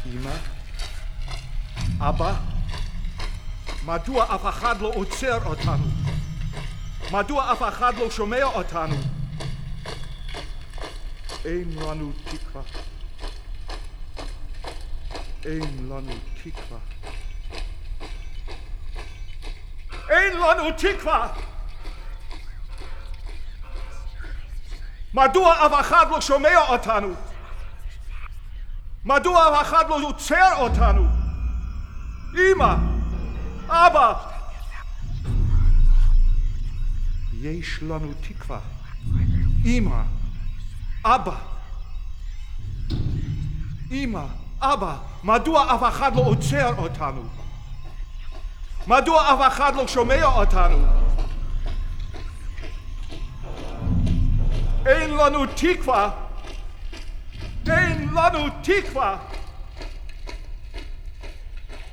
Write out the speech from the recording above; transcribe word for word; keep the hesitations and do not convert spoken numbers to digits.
אמא? אבא? מדוע אף אחד לא עוצר אותנו? מדוע אף אחד לא שומע אותנו? אין לנו תקווה. אין לנו תקווה. אין לנו תקווה! מדוע אף אחד לא שומע אותנו? מדוע אף אחד לא עוצר אותנו? אמא! אבא! יש לנו תקווה. אמא! אבא! אמא! אבא! מדוע אף אחד לא עוצר אותנו? מדוע אף אחד לא שומע אותנו? אין לנו תקווה! אין לנו תקווה!